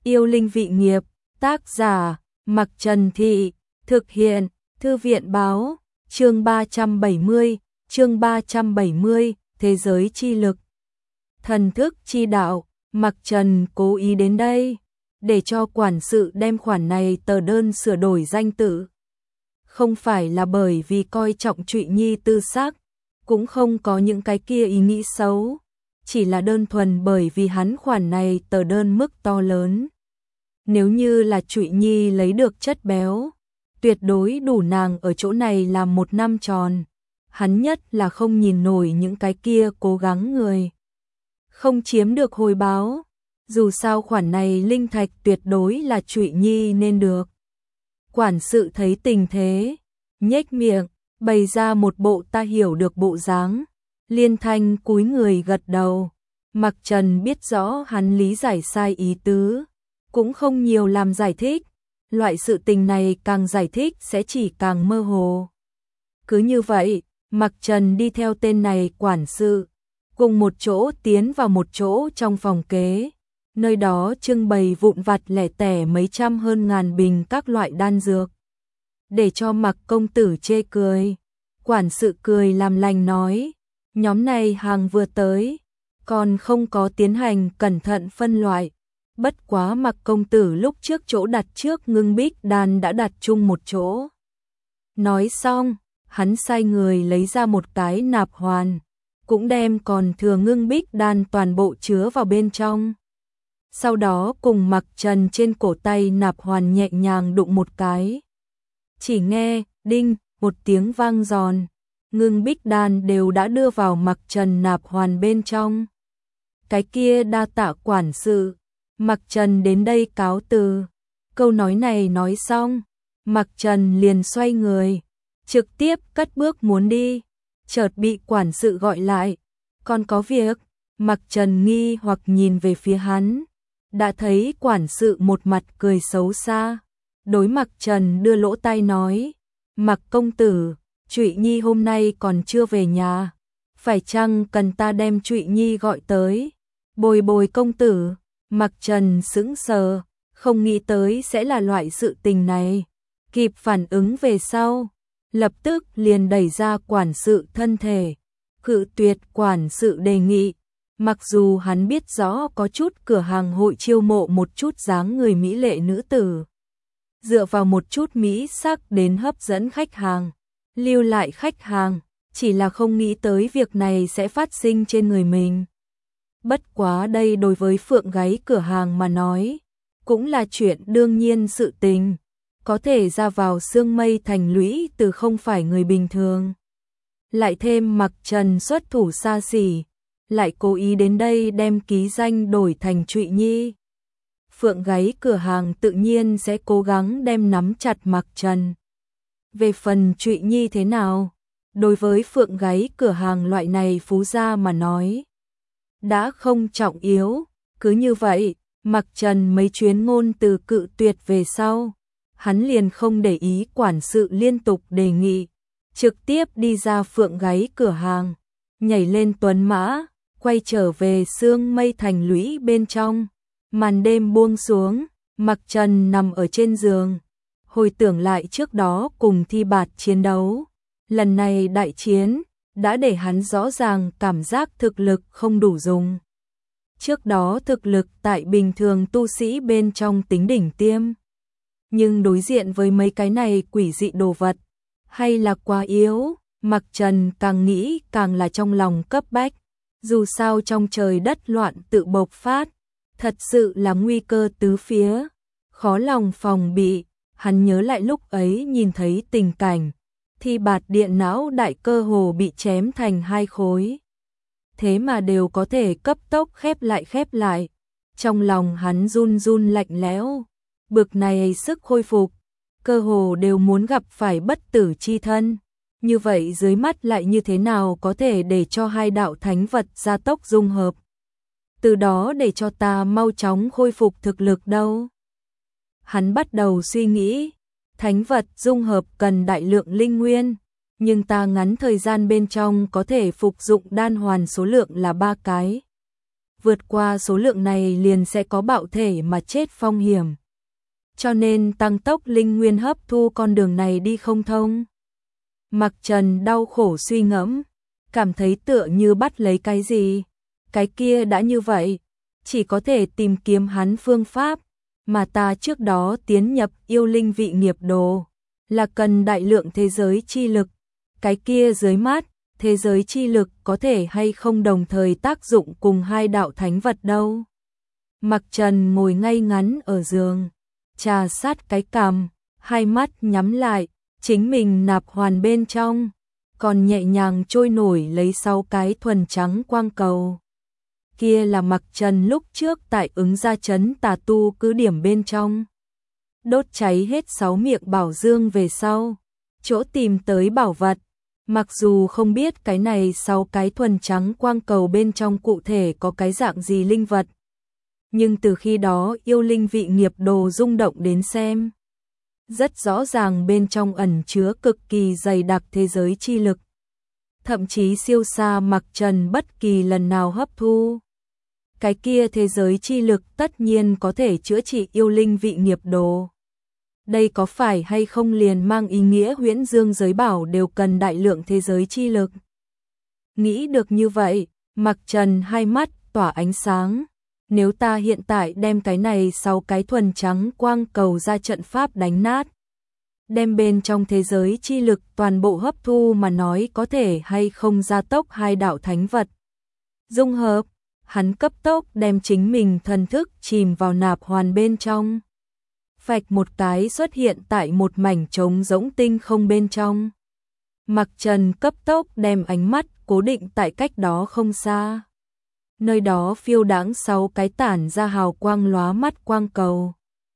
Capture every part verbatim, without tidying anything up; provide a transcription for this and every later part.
Yêu linh vị nghiệp, tác giả, Mặc Trần Thị, thực hiện, Thư viện báo, chương ba trăm bảy mươi, chương ba trăm bảy mươi, Thế giới chi lực. Thần thức chi đạo, Mặc Trần cố ý đến đây, để cho quản sự đem khoản này tờ đơn sửa đổi danh tự. Không phải là bởi vì coi trọng Trụy Nhi tư sắc, cũng không có những cái kia ý nghĩ xấu, chỉ là đơn thuần bởi vì hắn khoản này tờ đơn mức to lớn. Nếu như là Trụy Nhi lấy được chất béo, tuyệt đối đủ nàng ở chỗ này làm một năm tròn. Hắn nhất là không nhìn nổi những cái kia cố gắng người không chiếm được hồi báo. Dù sao khoản này linh thạch tuyệt đối là Trụy Nhi nên được. Quản sự thấy tình thế, nhếch miệng, bày ra một bộ ta hiểu được bộ dáng, liên thanh cúi người gật đầu. Mặc Trần biết rõ hắn lý giải sai ý tứ, cũng không nhiều làm giải thích, loại sự tình này càng giải thích sẽ chỉ càng mơ hồ. Cứ như vậy, Mặc Trần đi theo tên này quản sự, cùng một chỗ tiến vào một chỗ trong phòng kế, nơi đó trưng bày vụn vặt lẻ tẻ mấy trăm hơn ngàn bình các loại đan dược. Để cho Mặc công tử chê cười, quản sự cười làm lành nói, nhóm này hàng vừa tới, còn không có tiến hành cẩn thận phân loại. Bất quá Mặc công tử lúc trước chỗ đặt trước ngưng bích đan đã đặt chung một chỗ. Nói xong, hắn sai người lấy ra một cái nạp hoàn, cũng đem còn thừa ngưng bích đan toàn bộ chứa vào bên trong. Sau đó cùng Mặc Trần trên cổ tay nạp hoàn nhẹ nhàng đụng một cái. Chỉ nghe, đinh, một tiếng vang giòn, ngưng bích đan đều đã đưa vào Mặc Trần nạp hoàn bên trong. Cái kia đa tạ quản sự, Mặc Trần đến đây cáo từ. Câu nói này nói xong, Mặc Trần liền xoay người, trực tiếp cất bước muốn đi, chợt bị quản sự gọi lại, còn có việc. Mặc Trần nghi hoặc nhìn về phía hắn, đã thấy quản sự một mặt cười xấu xa, đối Mặc Trần đưa lỗ tai nói, Mặc công tử, Trụy Nhi hôm nay còn chưa về nhà, phải chăng cần ta đem Trụy Nhi gọi tới, bồi bồi công tử. Mặc Trần sững sờ, không nghĩ tới sẽ là loại sự tình này, kịp phản ứng về sau, lập tức liền đẩy ra quản sự thân thể, cự tuyệt quản sự đề nghị. Mặc dù hắn biết rõ có chút cửa hàng hội chiêu mộ một chút dáng người mỹ lệ nữ tử, dựa vào một chút mỹ sắc đến hấp dẫn khách hàng, lưu lại khách hàng, chỉ là không nghĩ tới việc này sẽ phát sinh trên người mình. Bất quá đây đối với phượng gáy cửa hàng mà nói, cũng là chuyện đương nhiên sự tình, có thể ra vào sương mây thành lũy từ không phải người bình thường. Lại thêm Mặc Trần xuất thủ xa xỉ, lại cố ý đến đây đem ký danh đổi thành Trụy Nhi. Phượng gáy cửa hàng tự nhiên sẽ cố gắng đem nắm chặt Mặc Trần. Về phần Trụy Nhi thế nào, đối với phượng gáy cửa hàng loại này phú gia mà nói, đã không trọng yếu. Cứ như vậy, Mặc Trần mấy chuyến ngôn từ cự tuyệt về sau, hắn liền không để ý quản sự liên tục đề nghị, trực tiếp đi ra phượng gáy cửa hàng, nhảy lên tuấn mã, quay trở về sương mây thành lũy bên trong. Màn đêm buông xuống, Mặc Trần nằm ở trên giường, hồi tưởng lại trước đó cùng Thi Bạt chiến đấu, lần này đại chiến đã để hắn rõ ràng cảm giác thực lực không đủ dùng. Trước đó thực lực tại bình thường tu sĩ bên trong tính đỉnh tiêm, nhưng đối diện với mấy cái này quỷ dị đồ vật, hay là quá yếu. Mặc Trần càng nghĩ càng là trong lòng cấp bách, dù sao trong trời đất loạn tự bộc phát, thật sự là nguy cơ tứ phía, khó lòng phòng bị. Hắn nhớ lại lúc ấy nhìn thấy tình cảnh Thi Bạt điện não đại cơ hồ bị chém thành hai khối, thế mà đều có thể cấp tốc khép lại khép lại. Trong lòng hắn run run lạnh lẽo, bực này sức khôi phục, cơ hồ đều muốn gặp phải bất tử chi thân. Như vậy dưới mắt lại như thế nào có thể để cho hai đạo thánh vật gia tốc dung hợp, từ đó để cho ta mau chóng khôi phục thực lực đâu. Hắn bắt đầu suy nghĩ, thánh vật dung hợp cần đại lượng linh nguyên, nhưng ta ngắn thời gian bên trong có thể phục dụng đan hoàn số lượng là ba cái. vượt qua số lượng này liền sẽ có bạo thể mà chết phong hiểm. Cho nên tăng tốc linh nguyên hấp thu con đường này đi không thông. Mặc Trần đau khổ suy ngẫm, cảm thấy tựa như bắt lấy cái gì. Cái kia đã như vậy, chỉ có thể tìm kiếm hắn phương pháp, mà ta trước đó tiến nhập yêu linh vị nghiệp đồ, là cần đại lượng thế giới chi lực. Cái kia dưới mát, thế giới chi lực có thể hay không đồng thời tác dụng cùng hai đạo thánh vật đâu. Mặc Trần ngồi ngay ngắn ở giường, trà sát cái cằm, hai mắt nhắm lại, chính mình nạp hoàn bên trong, còn nhẹ nhàng trôi nổi lấy sáu cái thuần trắng quang cầu. Kia là Mặc Trần lúc trước tại ứng gia trấn tà tu cứ điểm bên trong. Đốt cháy hết sáu miệng bảo dương về sau, chỗ tìm tới bảo vật. Mặc dù không biết cái này sáu cái thuần trắng quang cầu bên trong cụ thể có cái dạng gì linh vật, nhưng từ khi đó yêu linh vị nghiệp đồ rung động đến xem, rất rõ ràng bên trong ẩn chứa cực kỳ dày đặc thế giới chi lực, thậm chí siêu xa Mặc Trần bất kỳ lần nào hấp thu. Cái kia thế giới chi lực tất nhiên có thể chữa trị yêu linh vị nghiệp đồ. Đây có phải hay không liền mang ý nghĩa huyễn dương giới bảo đều cần đại lượng thế giới chi lực? Nghĩ được như vậy, Mặc Trần hai mắt tỏa ánh sáng. Nếu ta hiện tại đem cái này sáu cái thuần trắng quang cầu ra trận pháp đánh nát, đem bên trong thế giới chi lực toàn bộ hấp thu mà nói có thể hay không gia tốc hai đạo thánh vật dung hợp. Hắn cấp tốc đem chính mình thần thức chìm vào nạp hoàn bên trong. Phạch một cái xuất hiện tại một mảnh trống rỗng tinh không bên trong. Mặc Trần cấp tốc đem ánh mắt cố định tại cách đó không xa. Nơi đó phiêu đãng sáu cái tản ra hào quang lóa mắt quang cầu.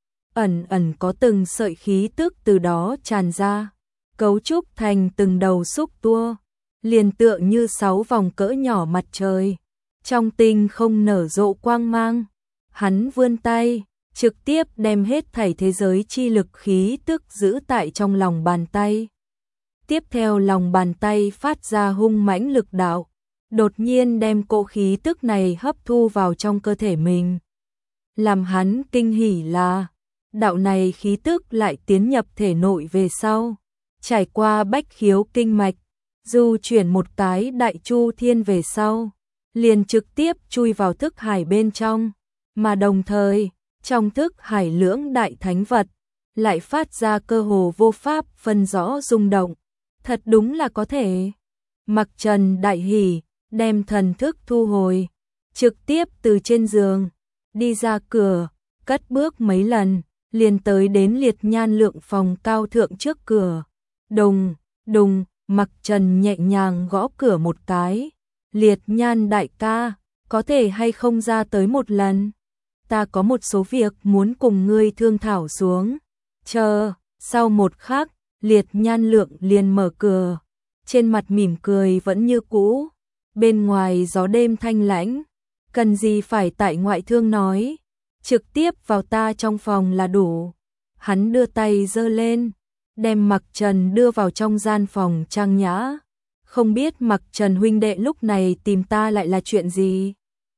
Ẩn ẩn có từng sợi khí tức từ đó tràn ra, cấu trúc thành từng đầu xúc tua, liền tựa như sáu vòng cỡ nhỏ mặt trời. Trong tinh không nở rộ quang mang, hắn vươn tay, trực tiếp đem hết thảy thế giới chi lực khí tức giữ tại trong lòng bàn tay. Tiếp theo lòng bàn tay phát ra hung mãnh lực đạo, đột nhiên đem cỗ khí tức này hấp thu vào trong cơ thể mình. Làm hắn kinh hỉ là, đạo này khí tức lại tiến nhập thể nội về sau, trải qua bách khiếu kinh mạch, du chuyển một cái đại chu thiên về sau, liền trực tiếp chui vào thức hải bên trong, mà đồng thời, trong thức hải lưỡng đại thánh vật, lại phát ra cơ hồ vô pháp phân rõ rung động. Thật đúng là có thể. Mặc Trần đại hỉ, đem thần thức thu hồi, trực tiếp từ trên giường, đi ra cửa, cất bước mấy lần, liền tới đến liệt nhan lượng phòng cao thượng trước cửa. Đùng, đùng, Mặc Trần nhẹ nhàng gõ cửa một cái. Liệt nhan đại ca, có thể hay không ra tới một lần? Ta có một số việc muốn cùng ngươi thương thảo xuống. Chờ, sau một khắc, liệt nhan lượng liền mở cửa. Trên mặt mỉm cười vẫn như cũ. Bên ngoài gió đêm thanh lãnh. Cần gì phải tại ngoại thương nói. Trực tiếp vào ta trong phòng là đủ. Hắn đưa tay giơ lên, đem Mặc Trần đưa vào trong gian phòng trang nhã. Không biết Mặc Trần huynh đệ lúc này tìm ta lại là chuyện gì?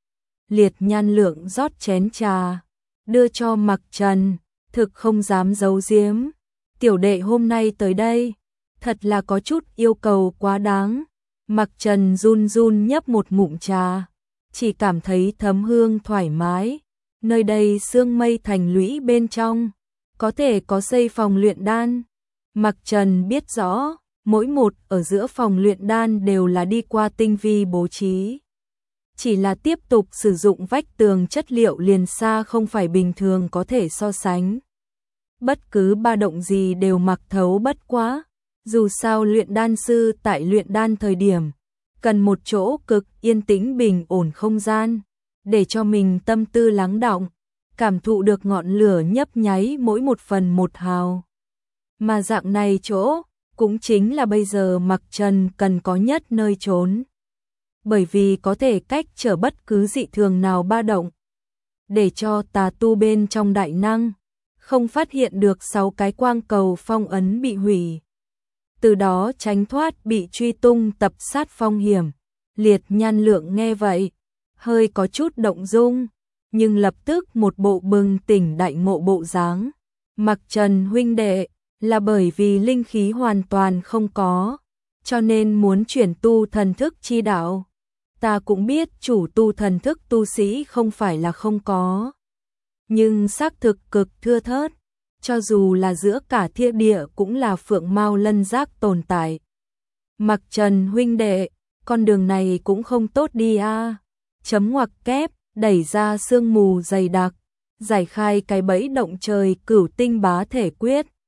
Liệt nhan lượng rót chén trà, đưa cho Mặc Trần, thực không dám giấu giếm. Tiểu đệ hôm nay tới đây, thật là có chút yêu cầu quá đáng. Mặc Trần run run nhấp một ngụm trà, chỉ cảm thấy thấm hương thoải mái. Nơi đây sương mây thành lũy bên trong, có thể có xây phòng luyện đan. Mặc Trần biết rõ, mỗi một ở giữa phòng luyện đan đều là đi qua tinh vi bố trí. Chỉ là tiếp tục sử dụng vách tường chất liệu liền xa không phải bình thường có thể so sánh. Bất cứ ba động gì đều mặc thấu bất quá. Dù sao luyện đan sư tại luyện đan thời điểm, cần một chỗ cực yên tĩnh bình ổn không gian, để cho mình tâm tư lắng đọng, cảm thụ được ngọn lửa nhấp nháy mỗi một phần một hào. Mà dạng này chỗ, cũng chính là bây giờ Mặc Trần cần có nhất nơi trốn. Bởi vì có thể cách trở bất cứ dị thường nào ba động, để cho tà tu bên trong đại năng không phát hiện được sáu cái quang cầu phong ấn bị hủy. Từ đó tránh thoát bị truy tung tập sát phong hiểm. Liệt nhan lượng nghe vậy, hơi có chút động dung, nhưng lập tức một bộ bừng tỉnh đại ngộ bộ dáng. Mặc Trần huynh đệ, là bởi vì linh khí hoàn toàn không có, cho nên muốn chuyển tu thần thức chi đạo. Ta cũng biết chủ tu thần thức tu sĩ không phải là không có, nhưng xác thực cực thưa thớt, cho dù là giữa cả thiên địa cũng là phượng mao lân giác tồn tại. Mặc Trần huynh đệ, con đường này cũng không tốt đi a. Chấm ngoặc kép, đẩy ra sương mù dày đặc, giải khai cái bẫy động trời cửu tinh bá thể quyết.